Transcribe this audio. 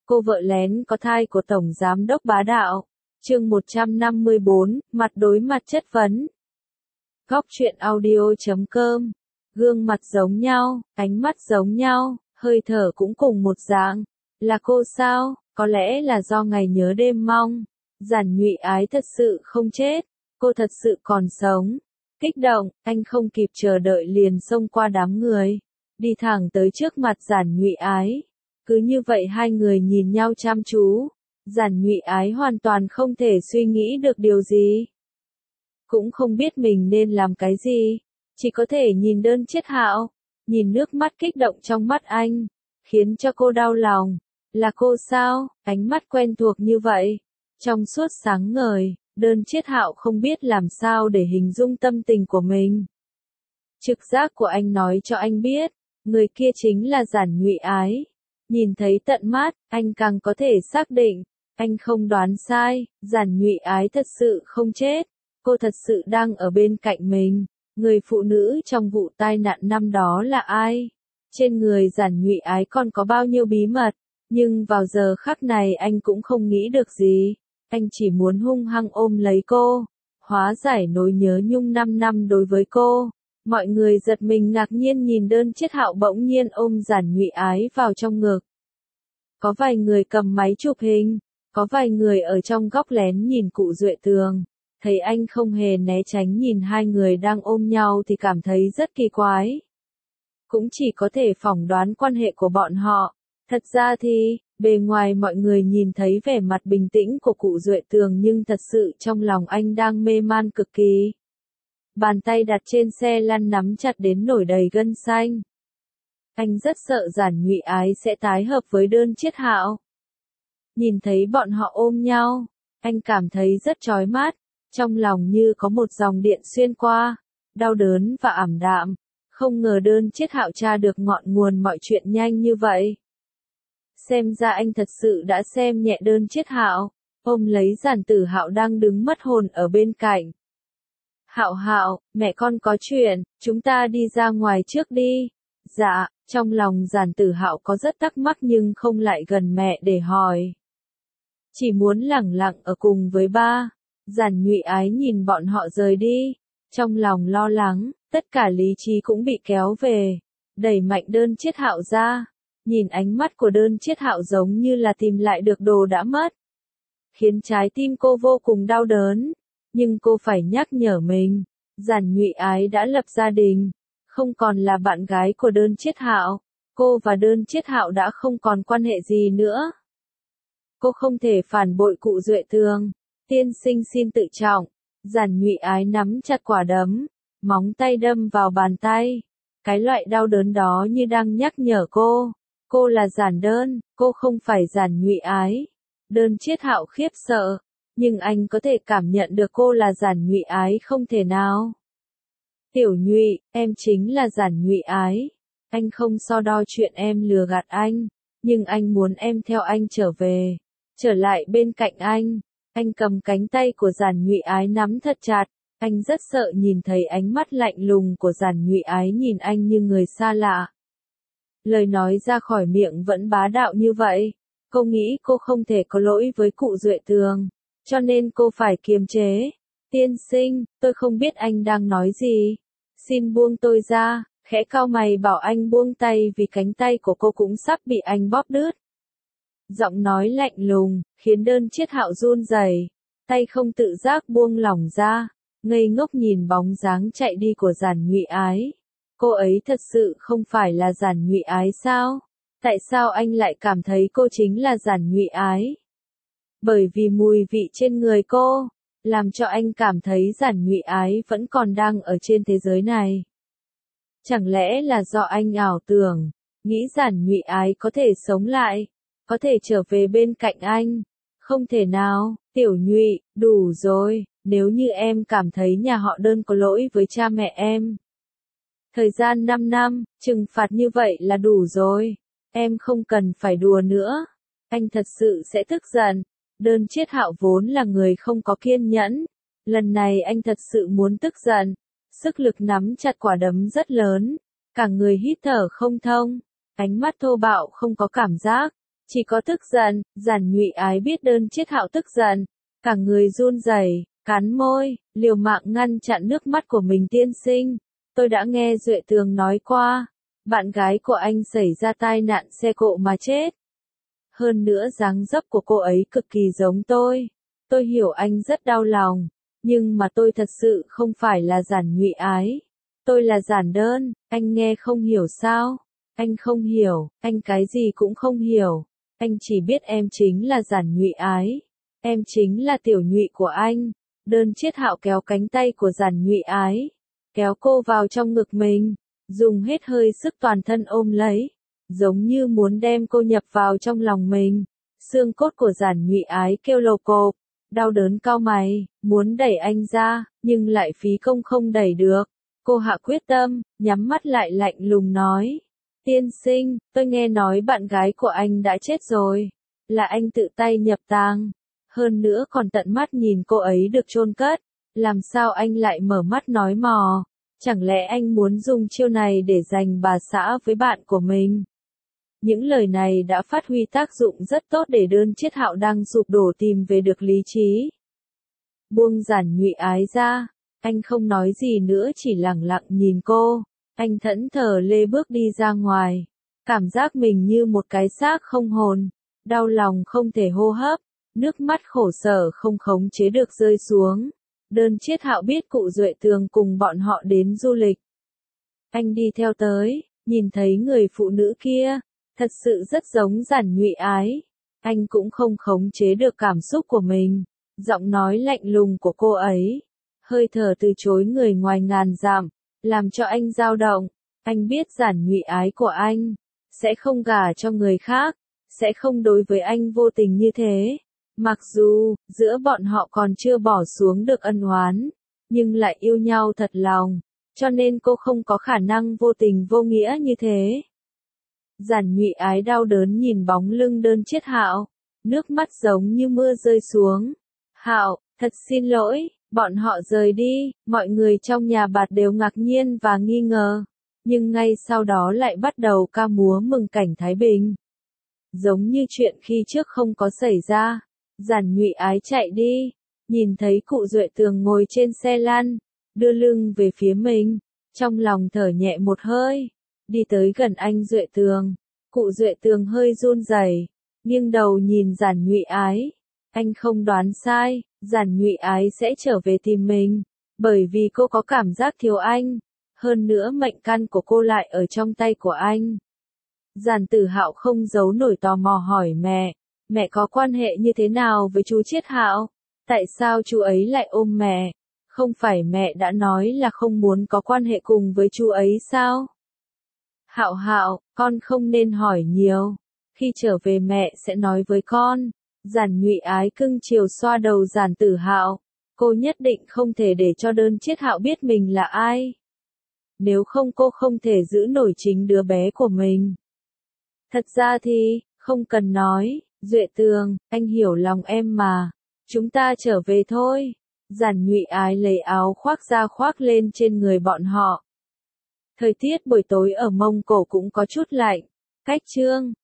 Cô vợ lén có thai của Tổng Giám đốc bá đạo. Chương 154, mặt đối mặt chất vấn. Góc truyện audio.com. Gương mặt giống nhau, ánh mắt giống nhau, hơi thở cũng cùng một dạng. Là cô sao? Có lẽ là do ngày nhớ đêm mong. Giản Nhụy Ái thật sự không chết. Cô thật sự còn sống. Kích động, anh không kịp chờ đợi liền xông qua đám người. Đi thẳng tới trước mặt Giản Nhụy Ái. Cứ như vậy hai người nhìn nhau chăm chú. Giản Nhụy Ái hoàn toàn không thể suy nghĩ được điều gì. Cũng không biết mình nên làm cái gì. Chỉ có thể nhìn Đơn Chiết Hạo. Nhìn nước mắt kích động trong mắt anh. Khiến cho cô đau lòng. Là cô sao? Ánh mắt quen thuộc như vậy. Trong suốt sáng ngời, Đơn Chiết Hạo không biết làm sao để hình dung tâm tình của mình. Trực giác của anh nói cho anh biết. Người kia chính là Giản Nhụy Ái. Nhìn thấy tận mắt, anh càng có thể xác định. Anh không đoán sai, Giản Nhụy Ái thật sự không chết. Cô thật sự đang ở bên cạnh mình. Người phụ nữ trong vụ tai nạn năm đó là ai? Trên người Giản Nhụy Ái còn có bao nhiêu bí mật? Nhưng vào giờ khắc này anh cũng không nghĩ được gì. Anh chỉ muốn hung hăng ôm lấy cô. Hóa giải nỗi nhớ nhung 5 năm đối với cô. Mọi người giật mình ngạc nhiên nhìn Đơn Chiết Hạo bỗng nhiên ôm Giản Nhụy Ái vào trong ngực. Có vài người cầm máy chụp hình. Có vài người ở trong góc lén nhìn cụ Duệ Tường. Thấy anh không hề né tránh nhìn hai người đang ôm nhau thì cảm thấy rất kỳ quái. Cũng chỉ có thể phỏng đoán quan hệ của bọn họ. Thật ra thì, bề ngoài mọi người nhìn thấy vẻ mặt bình tĩnh của cụ Duệ Tường nhưng thật sự trong lòng anh đang mê man cực kỳ. Bàn tay đặt trên xe lăn nắm chặt đến nổi đầy gân xanh. Anh rất sợ Giản Nhụy Ái sẽ tái hợp với Đơn Chiết Hạo. Nhìn thấy bọn họ ôm nhau, anh cảm thấy rất chói mắt, trong lòng như có một dòng điện xuyên qua, đau đớn và ảm đạm. Không ngờ Đơn Chiết Hạo tra được ngọn nguồn mọi chuyện nhanh như vậy. Xem ra anh thật sự đã xem nhẹ Đơn Chiết Hạo, ôm lấy Giản Tử Hạo đang đứng mất hồn ở bên cạnh. Hạo Hạo, mẹ con có chuyện, chúng ta đi ra ngoài trước đi. Dạ, trong lòng Giản Tử Hạo có rất thắc mắc nhưng không lại gần mẹ để hỏi. Chỉ muốn lẳng lặng ở cùng với ba. Giản Nhụy Ái nhìn bọn họ rời đi. Trong lòng lo lắng, tất cả lý trí cũng bị kéo về. Đẩy mạnh Đơn Chiết Hạo ra. Nhìn ánh mắt của Đơn Chiết Hạo giống như là tìm lại được đồ đã mất. Khiến trái tim cô vô cùng đau đớn. Nhưng cô phải nhắc nhở mình. Giản Nhụy Ái đã lập gia đình. Không còn là bạn gái của Đơn Chiết Hạo. Cô và Đơn Chiết Hạo đã không còn quan hệ gì nữa. Cô không thể phản bội cụ Duệ Tường. Tiên sinh xin tự trọng. Giản Nhụy Ái nắm chặt quả đấm. Móng tay đâm vào bàn tay. Cái loại đau đớn đó như đang nhắc nhở cô. Cô là Giản Đơn, cô không phải Giản Nhụy Ái. Đơn Chiết Hạo khiếp sợ. Nhưng anh có thể cảm nhận được cô là Giản Nhụy Ái không thể nào. Tiểu Nhụy, em chính là Giản Nhụy Ái. Anh không so đo chuyện em lừa gạt anh. Nhưng anh muốn em theo anh trở về. Trở lại bên cạnh anh. Anh cầm cánh tay của Giản Nhụy Ái nắm thật chặt. Anh rất sợ nhìn thấy ánh mắt lạnh lùng của Giản Nhụy Ái nhìn anh như người xa lạ. Lời nói ra khỏi miệng vẫn bá đạo như vậy. Cô nghĩ cô không thể có lỗi với cụ Duệ Tường. Cho nên cô phải kiềm chế. Tiên sinh, tôi không biết anh đang nói gì. Xin buông tôi ra. Khẽ cau mày bảo anh buông tay vì cánh tay của cô cũng sắp bị anh bóp đứt. Giọng nói lạnh lùng, khiến Đơn Chiết Hạo run rẩy, tay không tự giác buông lỏng ra, ngây ngốc nhìn bóng dáng chạy đi của Giản Nhụy Ái. Cô ấy thật sự không phải là Giản Nhụy Ái sao? Tại sao anh lại cảm thấy cô chính là Giản Nhụy Ái? Bởi vì mùi vị trên người cô, làm cho anh cảm thấy Giản Nhụy Ái vẫn còn đang ở trên thế giới này. Chẳng lẽ là do anh ảo tưởng, nghĩ Giản Nhụy Ái có thể sống lại? Có thể trở về bên cạnh anh. Không thể nào, Tiểu Nhụy, đủ rồi, nếu như em cảm thấy nhà họ Đơn có lỗi với cha mẹ em. Thời gian 5 năm, trừng phạt như vậy là đủ rồi. Em không cần phải đùa nữa. Anh thật sự sẽ tức giận. Đơn Chiết Hạo vốn là người không có kiên nhẫn. Lần này anh thật sự muốn tức giận. Sức lực nắm chặt quả đấm rất lớn. Cả người hít thở không thông. Ánh mắt thô bạo không có cảm giác. Chỉ có tức giận. Giản Nhụy Ái biết Đơn Chiết Hạo tức giận, cả người run rẩy, cắn môi, liều mạng ngăn chặn nước mắt của mình. Tiên sinh, tôi đã nghe Duệ Tường nói qua, bạn gái của anh xảy ra tai nạn xe cộ mà chết. Hơn nữa dáng dấp của cô ấy cực kỳ giống tôi. Tôi hiểu anh rất đau lòng, nhưng mà tôi thật sự không phải là Giản Nhụy Ái. Tôi là Giản Đơn, anh nghe không hiểu sao? Anh không hiểu, anh cái gì cũng không hiểu. Anh chỉ biết em chính là Giản Nhụy Ái. Em chính là tiểu nhụy của anh. Đơn Chiết Hạo kéo cánh tay của Giản Nhụy Ái, kéo cô vào trong ngực mình, dùng hết hơi sức toàn thân ôm lấy, giống như muốn đem cô nhập vào trong lòng mình. Xương cốt của Giản Nhụy Ái kêu lồ cộp, đau đớn cau mày, muốn đẩy anh ra, nhưng lại phí công không đẩy được. Cô hạ quyết tâm, nhắm mắt lại lạnh lùng nói. Tiên sinh, tôi nghe nói bạn gái của anh đã chết rồi. Là anh tự tay nhập tang. Hơn nữa còn tận mắt nhìn cô ấy được chôn cất. Làm sao anh lại mở mắt nói mò? Chẳng lẽ anh muốn dùng chiêu này để giành bà xã với bạn của mình? Những lời này đã phát huy tác dụng rất tốt để Đơn Chiết Hạo đang sụp đổ tìm về được lý trí. Buông Giản Nhụy Ái ra, anh không nói gì nữa, chỉ lẳng lặng nhìn cô. Anh thẫn thờ lê bước đi ra ngoài, cảm giác mình như một cái xác không hồn, đau lòng không thể hô hấp, nước mắt khổ sở không khống chế được rơi xuống. Đơn Chiết Hạo biết cụ Duệ Tường cùng bọn họ đến du lịch. Anh đi theo tới, nhìn thấy người phụ nữ kia, thật sự rất giống Giản Nhụy Ái. Anh cũng không khống chế được cảm xúc của mình, giọng nói lạnh lùng của cô ấy, hơi thở từ chối người ngoài ngàn dặm, làm cho anh dao động. Anh biết Giản Nhụy Ái của anh sẽ không gả cho người khác, sẽ không đối với anh vô tình như thế. Mặc dù giữa bọn họ còn chưa bỏ xuống được ân oán, nhưng lại yêu nhau thật lòng, cho nên cô không có khả năng vô tình vô nghĩa như thế. Giản Nhụy Ái đau đớn nhìn bóng lưng Đơn Chiết Hạo, nước mắt giống như mưa rơi xuống. Hạo, thật xin lỗi. Bọn họ rời đi, mọi người trong nhà bạt đều ngạc nhiên và nghi ngờ, nhưng ngay sau đó lại bắt đầu ca múa mừng cảnh thái bình. Giống như chuyện khi trước không có xảy ra. Giản Nhụy Ái chạy đi, nhìn thấy cụ Duệ Tường ngồi trên xe lăn, đưa lưng về phía mình, trong lòng thở nhẹ một hơi, đi tới gần anh Duệ Tường. Cụ Duệ Tường hơi run rẩy, nghiêng đầu nhìn Giản Nhụy Ái. Anh không đoán sai, Giản Nhụy Ái sẽ trở về tìm mình, bởi vì cô có cảm giác thiếu anh, hơn nữa mệnh căn của cô lại ở trong tay của anh. Giản Tử Hạo không giấu nổi tò mò hỏi mẹ có quan hệ như thế nào với chú Chiết Hạo? Tại sao chú ấy lại ôm mẹ? Không phải mẹ đã nói là không muốn có quan hệ cùng với chú ấy sao? Hạo Hạo, con không nên hỏi nhiều, khi trở về mẹ sẽ nói với con. Giản Nhụy Ái cưng chiều xoa đầu Giản Tử Hạo, cô nhất định không thể để cho Đơn Chiết Hạo biết mình là ai. Nếu không cô không thể giữ nổi chính đứa bé của mình. Thật ra thì, không cần nói, Duệ Tường, anh hiểu lòng em mà. Chúng ta trở về thôi. Giản Nhụy Ái lấy áo khoác ra khoác lên trên người bọn họ. Thời tiết buổi tối ở Mông Cổ cũng có chút lạnh. Cách chương